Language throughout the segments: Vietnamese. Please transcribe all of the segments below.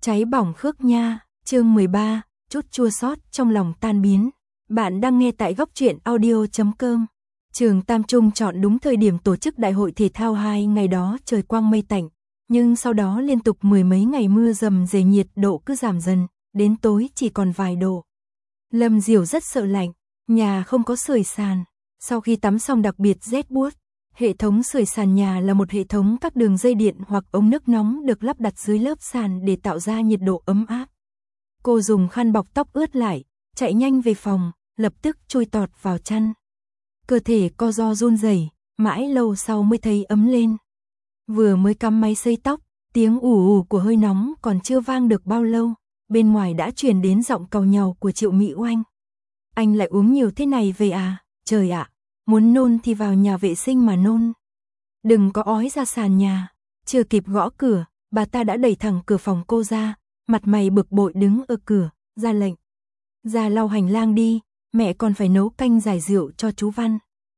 Cháy bỏng Khước Nha, chương 13, chút chua xót trong lòng tan biến. Bạn đang nghe tại góc truyện audio.com. Trường Tam Trung chọn đúng thời điểm tổ chức đại hội thể thao 2 ngày đó trời quang mây tạnh, nhưng sau đó liên tục mười mấy ngày mưa rầm rề nhiệt độ cứ giảm dần, đến tối chỉ còn vài độ. Lâm Diểu rất sợ lạnh, nhà không có sưởi sàn, sau khi tắm xong đặc biệt rét buốt. Hệ thống sưởi sàn nhà là một hệ thống các đường dây điện hoặc ống nước nóng được lắp đặt dưới lớp sàn để tạo ra nhiệt độ ấm áp. Cô dùng khăn bọc tóc ướt lại, chạy nhanh về phòng, lập tức chui tọt vào chăn. Cơ thể co ro run rẩy, mãi lâu sau mới thấy ấm lên. Vừa mới cắm máy sấy tóc, tiếng ù ù của hơi nóng còn chưa vang được bao lâu, bên ngoài đã truyền đến giọng càu nhàu của Triệu Mỹ Oanh. Anh lại uống nhiều thế này về à, trời ạ. Muốn nôn thì vào nhà vệ sinh mà nôn. Đừng có ói ra sàn nhà. Chưa kịp gõ cửa, bà ta đã đẩy thẳng cửa phòng cô ra, mặt mày bực bội đứng ở cửa, ra lệnh. Ra lau hành lang đi, mẹ còn phải nấu canh giải rượu cho chú Văn.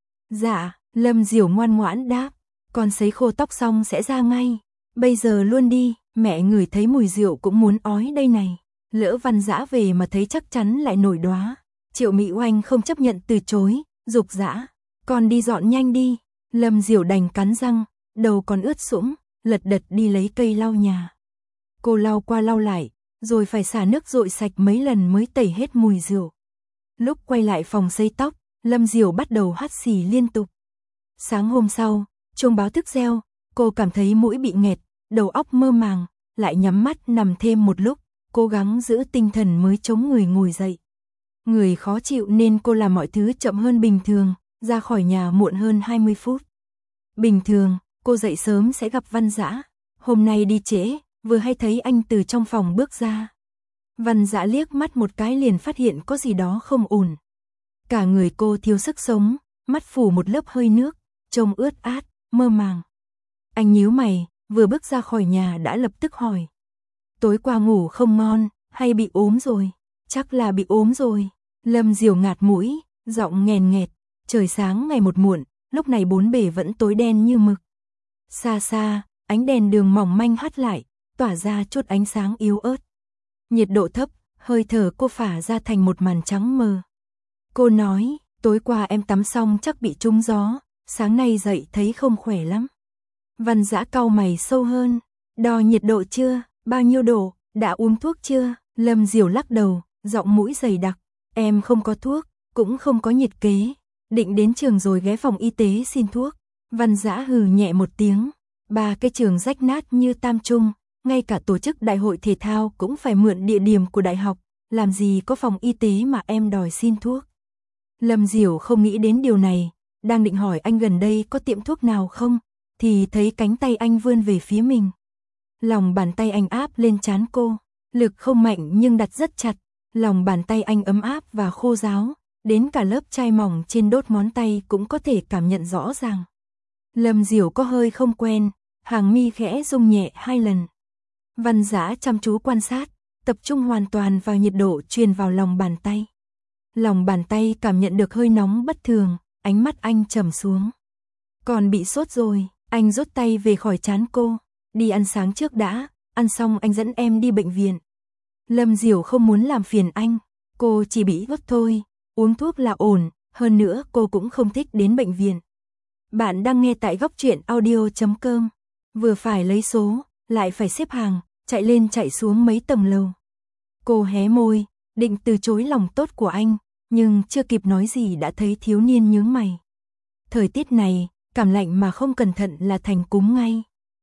Dạ, Lâm Diểu ngoan ngoãn đáp, con sấy khô tóc xong sẽ ra ngay. Bây giờ luôn đi, mẹ ngửi thấy mùi rượu cũng muốn ói đây này. Lỡ Văn Dã về mà thấy chắc chắn lại nổi đoá. Triệu Mỹ Oanh không chấp nhận từ chối, giục Dã. Con đi dọn nhanh đi. Lâm Diểu đành cắn răng, đầu còn ướt sũng, lật đật đi lấy cây lau nhà. Cô lau qua lau lại, rồi phải xả nước dội sạch mấy lần mới tẩy hết mùi rượu. Lúc quay lại phòng sấy tóc, Lâm Diểu bắt đầu hắt xì liên tục. Sáng hôm sau, chuông báo thức reo, cô cảm thấy mũi bị nghẹt, đầu óc mơ màng, lại nhắm mắt nằm thêm một lúc, cố gắng giữ tinh thần mới chống người ngồi dậy. Người khó chịu nên cô làm mọi thứ chậm hơn bình thường. Ra khỏi nhà muộn hơn 20 phút. Bình thường, cô dậy sớm sẽ gặp Văn Dã. Hôm nay đi trễ, vừa hay thấy anh từ trong phòng bước ra. Văn Dã liếc mắt một cái liền phát hiện có gì đó không ổn. Cả người cô thiếu sức sống, mắt phủ một lớp hơi nước, trông ướt át, mơ màng. Anh nhíu mày, vừa bước ra khỏi nhà đã lập tức hỏi. Tối qua ngủ không ngon, hay bị ốm rồi? Chắc là bị ốm rồi. Lâm Diểu ngạt mũi, giọng nghèn nghẹt. Trời sáng ngày một muộn, lúc này bốn bề vẫn tối đen như mực. Xa xa, ánh đèn đường mỏng manh hắt lại, tỏa ra chút ánh sáng yếu ớt. Nhiệt độ thấp, hơi thở cô phả ra thành một màn trắng mờ. Cô nói, tối qua em tắm xong chắc bị trúng gió, sáng nay dậy thấy không khỏe lắm. Văn Dã cau mày sâu hơn, đo nhiệt độ chưa, bao nhiêu độ, đã uống thuốc chưa? Lâm Diểu lắc đầu, giọng mũi dày đặc, em không có thuốc, cũng không có nhiệt kế. Định đến trường rồi ghé phòng y tế xin thuốc. Văn Dã hừ nhẹ một tiếng. Ba cái trường rách nát như Tam Trung, ngay cả tổ chức đại hội thể thao cũng phải mượn địa điểm của đại học, làm gì có phòng y tế mà em đòi xin thuốc. Lâm Diểu không nghĩ đến điều này, đang định hỏi anh gần đây có tiệm thuốc nào không, thì thấy cánh tay anh vươn về phía mình. Lòng bàn tay anh áp lên trán cô, lực không mạnh nhưng đặt rất chặt, lòng bàn tay anh ấm áp và khô ráo. Đến cả lớp chai mỏng trên đốt ngón tay cũng có thể cảm nhận rõ ràng. Lâm Diểu có hơi không quen, hàng mi khẽ rung nhẹ 2 lần. Văn Dã chăm chú quan sát, tập trung hoàn toàn vào nhiệt độ truyền vào lòng bàn tay. Lòng bàn tay cảm nhận được hơi nóng bất thường, ánh mắt anh trầm xuống. Còn bị sốt rồi, anh rút tay về khỏi trán cô. Đi ăn sáng trước đã, ăn xong anh dẫn em đi bệnh viện. Lâm Diểu không muốn làm phiền anh, cô chỉ bị gấp thôi. Uống thuốc là ổn, hơn nữa cô cũng không thích đến bệnh viện. Bạn đang nghe tại góc truyện audio.com. Vừa phải lấy số, lại phải xếp hàng, chạy lên chạy xuống mấy tầng lầu. Cô hé môi, định từ chối lòng tốt của anh, nhưng chưa kịp nói gì đã thấy thiếu niên nhướng mày. Thời tiết này, cảm lạnh mà không cẩn thận là thành cúm ngay.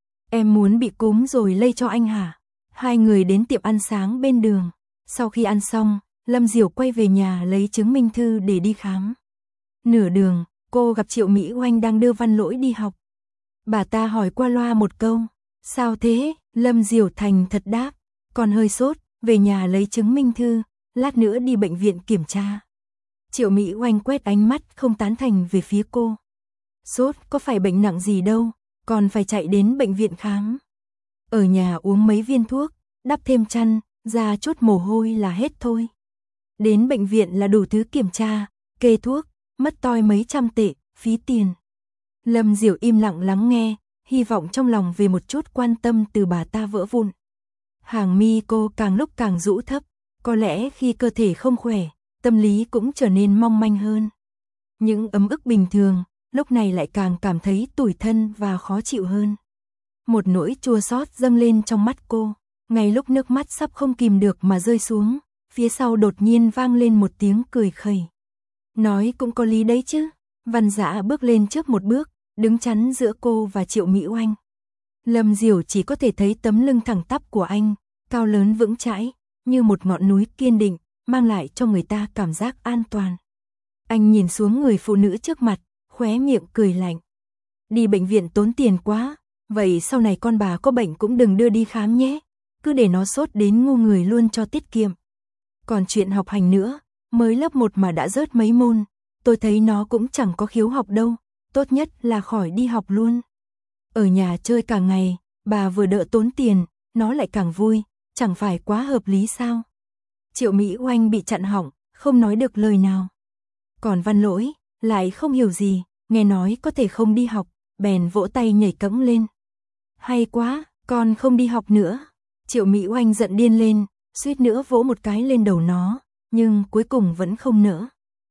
Em muốn bị cúm rồi lây cho anh hả? Hai người đến tiệm ăn sáng bên đường. Sau khi ăn xong, Lâm Diểu quay về nhà lấy chứng minh thư để đi khám. Nửa đường, cô gặp Triệu Mỹ Oanh đang đưa Văn Lỗi đi học. Bà ta hỏi qua loa một câu, sao thế? Lâm Diểu thành thật đáp, còn hơi sốt, về nhà lấy chứng minh thư, lát nữa đi bệnh viện kiểm tra. Triệu Mỹ Oanh quét ánh mắt không tán thành về phía cô. Sốt có phải bệnh nặng gì đâu, còn phải chạy đến bệnh viện khám. Ở nhà uống mấy viên thuốc, đắp thêm chăn, ra chút mồ hôi là hết thôi. Đến bệnh viện là đủ thứ kiểm tra, kê thuốc, mất toi mấy trăm tệ, phí tiền. Lâm Diểu im lặng lắng nghe, hy vọng trong lòng về một chút quan tâm từ bà ta vỡ vụn. Hàng mi cô càng lúc càng rũ thấp, có lẽ khi cơ thể không khỏe, tâm lý cũng trở nên mong manh hơn. Những ấm ức bình thường, lúc này lại càng cảm thấy tủi thân và khó chịu hơn. Một nỗi chua xót dâng lên trong mắt cô, ngay lúc nước mắt sắp không kìm được mà rơi xuống, phía sau đột nhiên vang lên một tiếng cười khẩy. Nói cũng có lý đấy chứ. Văn Dã bước lên trước một bước, đứng chắn giữa cô và Triệu Mỹ Oanh. Lâm Diểu chỉ có thể thấy tấm lưng thẳng tắp của anh, cao lớn vững chãi, như một ngọn núi kiên định, mang lại cho người ta cảm giác an toàn. Anh nhìn xuống người phụ nữ trước mặt, khóe miệng cười lạnh. Đi bệnh viện tốn tiền quá, vậy sau này con bà có bệnh cũng đừng đưa đi khám nhé, cứ để nó sốt đến ngu người luôn cho tiết kiệm. Còn chuyện học hành nữa, mới lớp 1 mà đã rớt mấy môn, tôi thấy nó cũng chẳng có khiếu học đâu, tốt nhất là khỏi đi học luôn. Ở nhà chơi cả ngày, bà vừa đỡ tốn tiền, nó lại càng vui, chẳng phải quá hợp lý sao? Triệu Mỹ Oanh bị chặn họng, không nói được lời nào. Còn Văn Lỗi, lại không hiểu gì, nghe nói có thể không đi học, bèn vỗ tay nhảy cẫng lên. Hay quá, con không đi học nữa. Triệu Mỹ Oanh giận điên lên, suýt nữa vỗ một cái lên đầu nó, nhưng cuối cùng vẫn không nỡ.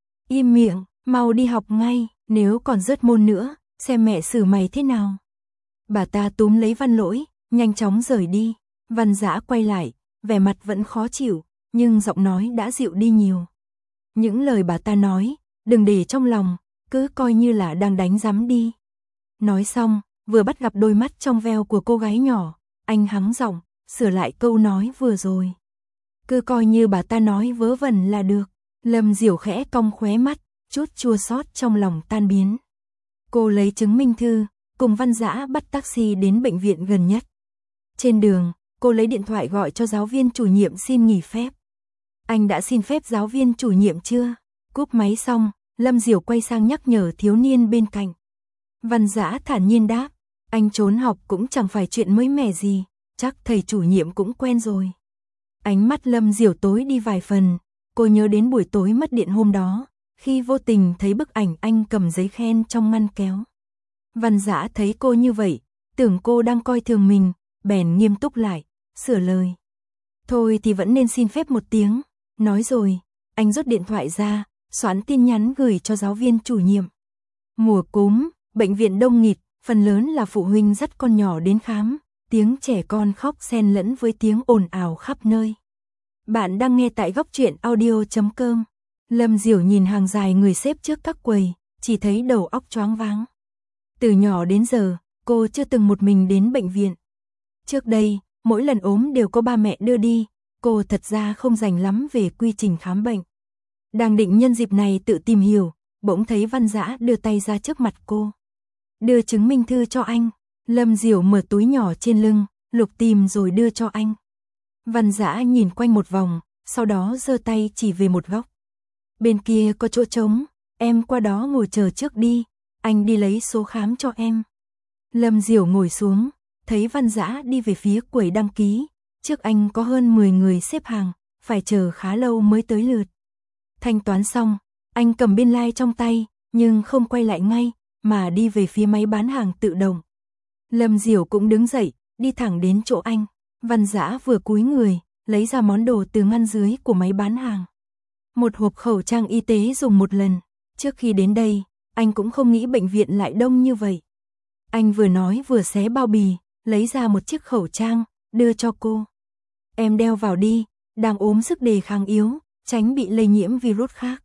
Im miệng, mau đi học ngay, nếu còn rớt môn nữa, xem mẹ xử mày thế nào. Bà ta túm lấy Văn Lỗi, nhanh chóng rời đi. Văn Dã quay lại, vẻ mặt vẫn khó chịu, nhưng giọng nói đã dịu đi nhiều. Những lời bà ta nói, đừng để trong lòng, cứ coi như là đang đánh giám đi. Nói xong, vừa bắt gặp đôi mắt trong veo của cô gái nhỏ, anh hắng giọng, sửa lại câu nói vừa rồi. Cứ coi như bà ta nói vớ vẩn là được. Lâm Diểu khẽ cong khóe mắt, chút chua xót trong lòng tan biến. Cô lấy chứng minh thư, cùng Văn Dã bắt taxi đến bệnh viện gần nhất. Trên đường, cô lấy điện thoại gọi cho giáo viên chủ nhiệm xin nghỉ phép. Anh đã xin phép giáo viên chủ nhiệm chưa? Cúp máy xong, Lâm Diểu quay sang nhắc nhở thiếu niên bên cạnh. Văn Dã thản nhiên đáp, anh trốn học cũng chẳng phải chuyện mới mẻ gì, chắc thầy chủ nhiệm cũng quen rồi. Ánh mắt Lâm Diểu tối đi vài phần, cô nhớ đến buổi tối mất điện hôm đó, khi vô tình thấy bức ảnh anh cầm giấy khen trong ngăn kéo. Văn Dã thấy cô như vậy, tưởng cô đang coi thường mình, bèn nghiêm túc lại, sửa lời. Thôi thì vẫn nên xin phép một tiếng. Nói rồi, anh rút điện thoại ra, soạn tin nhắn gửi cho giáo viên chủ nhiệm. Mùa cúm, bệnh viện đông nghịt, phần lớn là phụ huynh dắt con nhỏ đến khám, tiếng trẻ con khóc xen lẫn với tiếng ồn ào khắp nơi. Bạn đang nghe tại Góc Truyện Audio.com. Lâm Diểu nhìn hàng dài người xếp trước các quầy, chỉ thấy đầu óc choáng váng. Từ nhỏ đến giờ, cô chưa từng một mình đến bệnh viện. Trước đây, mỗi lần ốm đều có ba mẹ đưa đi, cô thật ra không rành lắm về quy trình khám bệnh. Đang định nhân dịp này tự tìm hiểu, bỗng thấy Văn Dã đưa tay ra trước mặt cô. Đưa chứng minh thư cho anh. Lâm Diểu mở túi nhỏ trên lưng, lục tìm rồi đưa cho anh. Văn Dã nhìn quanh một vòng, sau đó giơ tay chỉ về một góc. Bên kia có chỗ trống, em qua đó ngồi chờ trước đi, anh đi lấy số khám cho em. Lâm Diểu ngồi xuống, thấy Văn Dã đi về phía quầy đăng ký, trước anh có hơn 10 người xếp hàng, phải chờ khá lâu mới tới lượt. Thanh toán xong, anh cầm biên lai trong tay, nhưng không quay lại ngay, mà đi về phía máy bán hàng tự động. Lâm Diểu cũng đứng dậy, đi thẳng đến chỗ anh. Văn Dã vừa cúi người, lấy ra món đồ từ ngăn dưới của máy bán hàng. Một hộp khẩu trang y tế dùng một lần. Trước khi đến đây, anh cũng không nghĩ bệnh viện lại đông như vậy. Anh vừa nói vừa xé bao bì, lấy ra một chiếc khẩu trang, đưa cho cô. Em đeo vào đi, đang ốm sức đề kháng yếu, tránh bị lây nhiễm virus khác.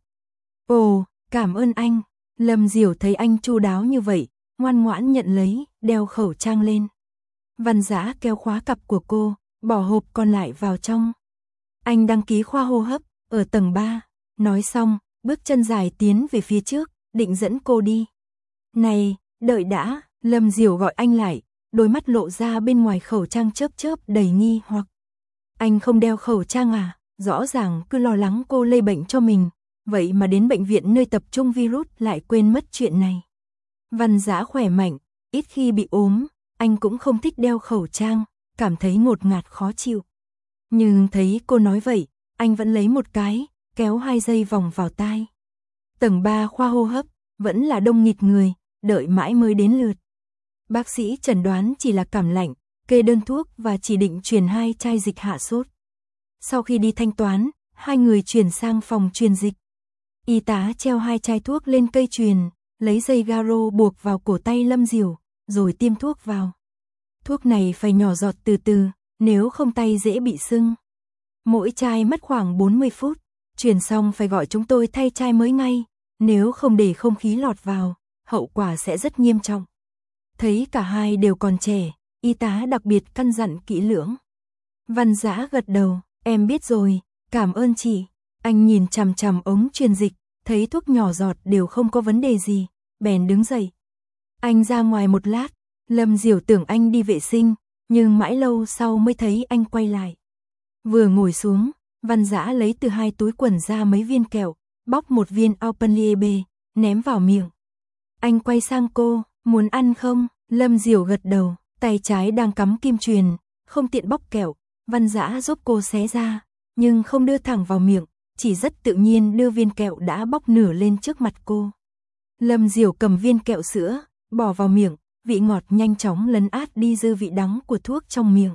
Ồ, cảm ơn anh. Lâm Diểu thấy anh chu đáo như vậy, ngoan ngoãn nhận lấy, đeo khẩu trang lên. Văn Dã kéo khóa cặp của cô, bỏ hộp còn lại vào trong. Anh đăng ký khoa hô hấp, ở tầng 3. Nói xong, bước chân dài tiến về phía trước, định dẫn cô đi. Này, đợi đã, Lâm Diểu gọi anh lại, đôi mắt lộ ra bên ngoài khẩu trang chớp chớp đầy nghi hoặc. Anh không đeo khẩu trang à, rõ ràng cứ lo lắng cô lây bệnh cho mình, vậy mà đến bệnh viện nơi tập trung virus lại quên mất chuyện này. Văn Dã khỏe mạnh, ít khi bị ốm, anh cũng không thích đeo khẩu trang, cảm thấy ngột ngạt khó chịu. Nhưng thấy cô nói vậy, anh vẫn lấy một cái, kéo 2 dây vòng vào tai. Tầng 3 khoa hô hấp, vẫn là đông nghịt người, đợi mãi mới đến lượt. Bác sĩ chẩn đoán chỉ là cảm lạnh, kê đơn thuốc và chỉ định truyền 2 chai dịch hạ sốt. Sau khi đi thanh toán, hai người chuyển sang phòng truyền dịch. Y tá treo 2 chai thuốc lên cây truyền, lấy dây garo buộc vào cổ tay Lâm Diểu, rồi tiêm thuốc vào. Thuốc này phải nhỏ giọt từ từ, nếu không tay dễ bị sưng. Mỗi chai mất khoảng 40 phút, truyền xong phải gọi chúng tôi thay chai mới ngay, nếu không để không khí lọt vào, hậu quả sẽ rất nghiêm trọng. Thấy cả hai đều còn trẻ, y tá đặc biệt căn dặn kỹ lưỡng. Văn Dã gật đầu, em biết rồi, cảm ơn chị. Anh nhìn chằm chằm ống truyền dịch, thấy thuốc nhỏ giọt đều không có vấn đề gì, bèn đứng dậy. Anh ra ngoài một lát, Lâm Diểu tưởng anh đi vệ sinh, nhưng mãi lâu sau mới thấy anh quay lại. Vừa ngồi xuống, Văn Dã lấy từ 2 túi quần ra mấy viên kẹo, bóc một viên Alpenliebe, ném vào miệng. Anh quay sang cô, muốn ăn không? Lâm Diểu gật đầu, tay trái đang cắm kim truyền, không tiện bóc kẹo. Văn Dã giúp cô xé ra, nhưng không đưa thẳng vào miệng, chỉ rất tự nhiên đưa viên kẹo đã bóc nửa lên trước mặt cô. Lâm Diểu cầm viên kẹo sữa, bỏ vào miệng, vị ngọt nhanh chóng lấn át đi dư vị đắng của thuốc trong miệng.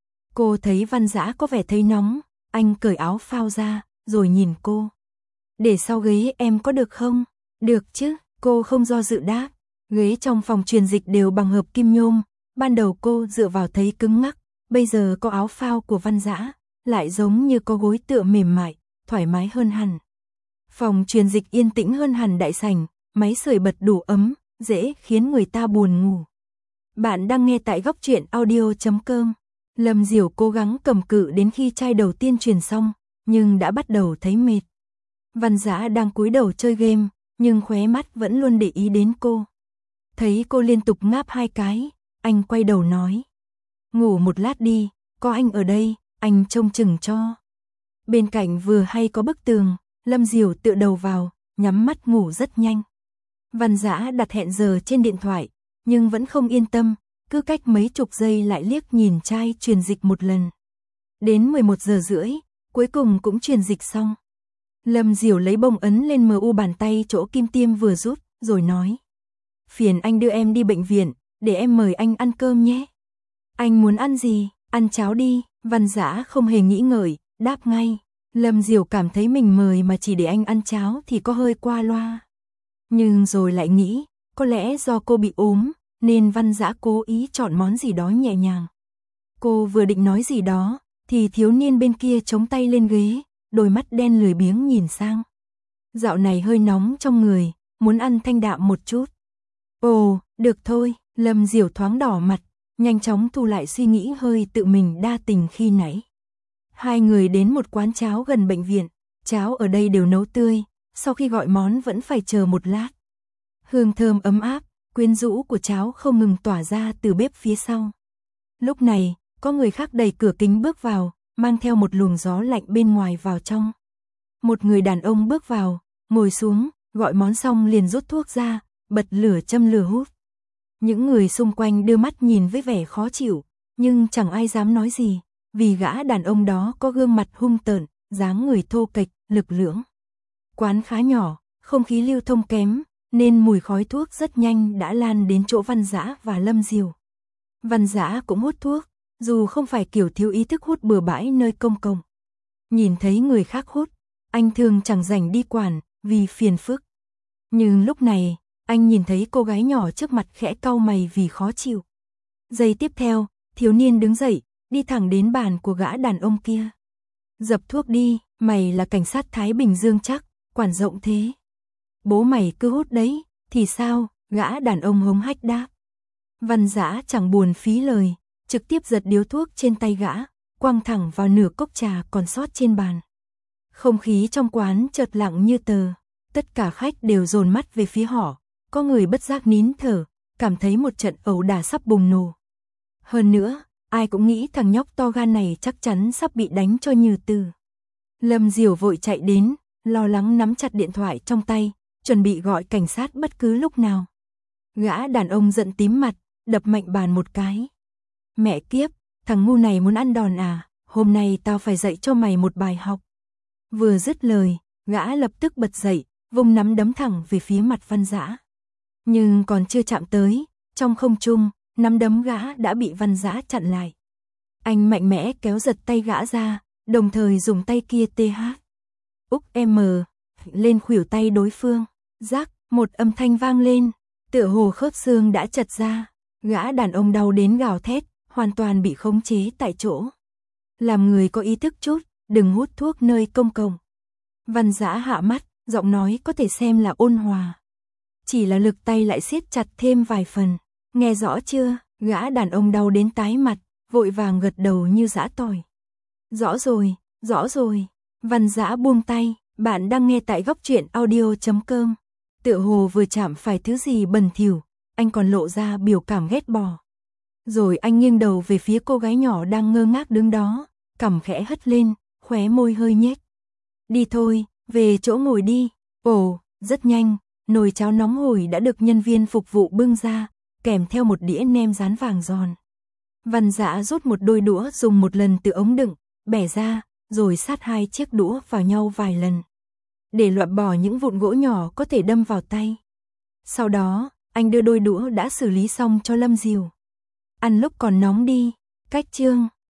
Cô thấy Văn Dã có vẻ thấy nóng, anh cởi áo phao ra, rồi nhìn cô. Để sau ghế em có được không? Được chứ, cô không do dự đáp. Ghế trong phòng truyền dịch đều bằng hợp kim nhôm, ban đầu cô dựa vào thấy cứng ngắc, bây giờ có áo phao của Văn Dã, lại giống như có gối tựa mềm mại, thoải mái hơn hẳn. Phòng truyền dịch yên tĩnh hơn hẳn đại sảnh, máy sưởi bật đủ ấm, dễ khiến người ta buồn ngủ. Bạn đang nghe tại góc truyện audio.com. Lâm Diểu cố gắng cầm cự đến khi chai đầu tiên truyền xong, nhưng đã bắt đầu thấy mệt. Văn Dã đang cúi đầu chơi game, nhưng khóe mắt vẫn luôn để ý đến cô. Thấy cô liên tục ngáp 2 cái, anh quay đầu nói. Ngủ một lát đi, có anh ở đây, anh trông chừng cho. Bên cạnh vừa hay có bức tường, Lâm Diểu tựa đầu vào, nhắm mắt ngủ rất nhanh. Văn Dã đặt hẹn giờ trên điện thoại, nhưng vẫn không yên tâm, cứ cách mấy chục giây lại liếc nhìn chai truyền dịch một lần. Đến 11 giờ rưỡi, cuối cùng cũng truyền dịch xong. Lâm Diểu lấy bông ấn lên MU bàn tay chỗ kim tiêm vừa rút, rồi nói. Phiền anh đưa em đi bệnh viện, để em mời anh ăn cơm nhé. Anh muốn ăn gì? Ăn cháo đi. Văn Dã không hề nghĩ ngợi, đáp ngay. Lâm Diểu cảm thấy mình mời mà chỉ để anh ăn cháo thì có hơi qua loa. Nhưng rồi lại nghĩ, có lẽ do cô bị ốm, nên Văn Dã cố ý chọn món gì đó nhẹ nhàng. Cô vừa định nói gì đó, thì thiếu niên bên kia chống tay lên ghế, đôi mắt đen lười biếng nhìn sang. Dạo này hơi nóng trong người, muốn ăn thanh đạm một chút. Ồ, được thôi, Lâm Diểu thoáng đỏ mặt, nhanh chóng thu lại suy nghĩ hơi tự mình đa tình khi nãy. Hai người đến một quán cháo gần bệnh viện, cháo ở đây đều nấu tươi, sau khi gọi món vẫn phải chờ một lát. Hương thơm ấm áp, quyến rũ của cháo không ngừng tỏa ra từ bếp phía sau. Lúc này, có người khác đẩy cửa kính bước vào, mang theo một luồng gió lạnh bên ngoài vào trong. Một người đàn ông bước vào, ngồi xuống, gọi món xong liền rút thuốc ra, bật lửa châm lửa hút. Những người xung quanh đưa mắt nhìn với vẻ khó chịu, nhưng chẳng ai dám nói gì, vì gã đàn ông đó có gương mặt hung tợn, dáng người thô kệch, lực lưỡng. Quán khá nhỏ, không khí lưu thông kém, nên mùi khói thuốc rất nhanh đã lan đến chỗ Văn Dã và Lâm Diểu. Văn Dã cũng hút thuốc, dù không phải kiểu thiếu ý thức hút bừa bãi nơi công cộng. Nhìn thấy người khác hút, anh thường chẳng rảnh đi quản, vì phiền phức. Nhưng lúc này, anh nhìn thấy cô gái nhỏ trước mặt khẽ cau mày vì khó chịu. Giây tiếp theo, thiếu niên đứng dậy, đi thẳng đến bàn của gã đàn ông kia. Dập thuốc đi, mày là cảnh sát Thái Bình Dương chắc, quản rộng thế. Bố mày cứ hút đấy, thì sao, gã đàn ông hống hách đáp. Văn Dã chẳng buồn phí lời, trực tiếp giật điếu thuốc trên tay gã, quăng thẳng vào nửa cốc trà còn sót trên bàn. Không khí trong quán chợt lặng như tờ, tất cả khách đều dồn mắt về phía họ, có người bất giác nín thở, cảm thấy một trận ẩu đả sắp bùng nổ. Hơn nữa, ai cũng nghĩ thằng nhóc to gan này chắc chắn sắp bị đánh cho như từ. Lâm Diểu vội chạy đến, lo lắng nắm chặt điện thoại trong tay, chuẩn bị gọi cảnh sát bất cứ lúc nào. Gã đàn ông giận tím mặt, đập mạnh bàn một cái. Mẹ kiếp, thằng ngu này muốn ăn đòn à, hôm nay tao phải dạy cho mày một bài học. Vừa dứt lời, gã lập tức bật dậy, vung nắm đấm thẳng về phía mặt Văn Dã. Nhưng còn chưa chạm tới, trong không trung, nắm đấm gã đã bị Văn Dã chặn lại. Anh mạnh mẽ kéo giật tay gã ra, đồng thời dùng tay kia UM lên khuỷu tay đối phương. Rắc, một âm thanh vang lên, tựa hồ khớp xương đã chật ra. Gã đàn ông đau đến gào thét, hoàn toàn bị khống chế tại chỗ. Làm người có ý thức chút, đừng hút thuốc nơi công cộng. Văn Dã hạ mắt, giọng nói có thể xem là ôn hòa. Chỉ là lực tay lại siết chặt thêm vài phần. Nghe rõ chưa? Gã đàn ông đau đến tái mặt, vội vàng gật đầu như giã tỏi. Rõ rồi, rõ rồi. Văn Dã buông tay, bạn đang nghe tại góc truyện audio.com. Tựa hồ vừa chạm phải thứ gì bẩn thỉu, anh còn lộ ra biểu cảm ghét bỏ. Rồi anh nghiêng đầu về phía cô gái nhỏ đang ngơ ngác đứng đó, cằm khẽ hất lên, khóe môi hơi nhếch. Đi thôi, về chỗ ngồi đi. Ồ, rất nhanh, nồi cháo nóng hổi đã được nhân viên phục vụ bưng ra, kèm theo một đĩa nem rán vàng giòn. Văn Dã rút một đôi đũa dùng một lần từ ống đựng, bẻ ra, rồi sát hai chiếc đũa vào nhau vài lần. Để loại bỏ những vụn gỗ nhỏ có thể đâm vào tay. Sau đó, anh đưa đôi đũa đã xử lý xong cho Lâm Diều. Ăn lúc còn nóng đi. Cách chương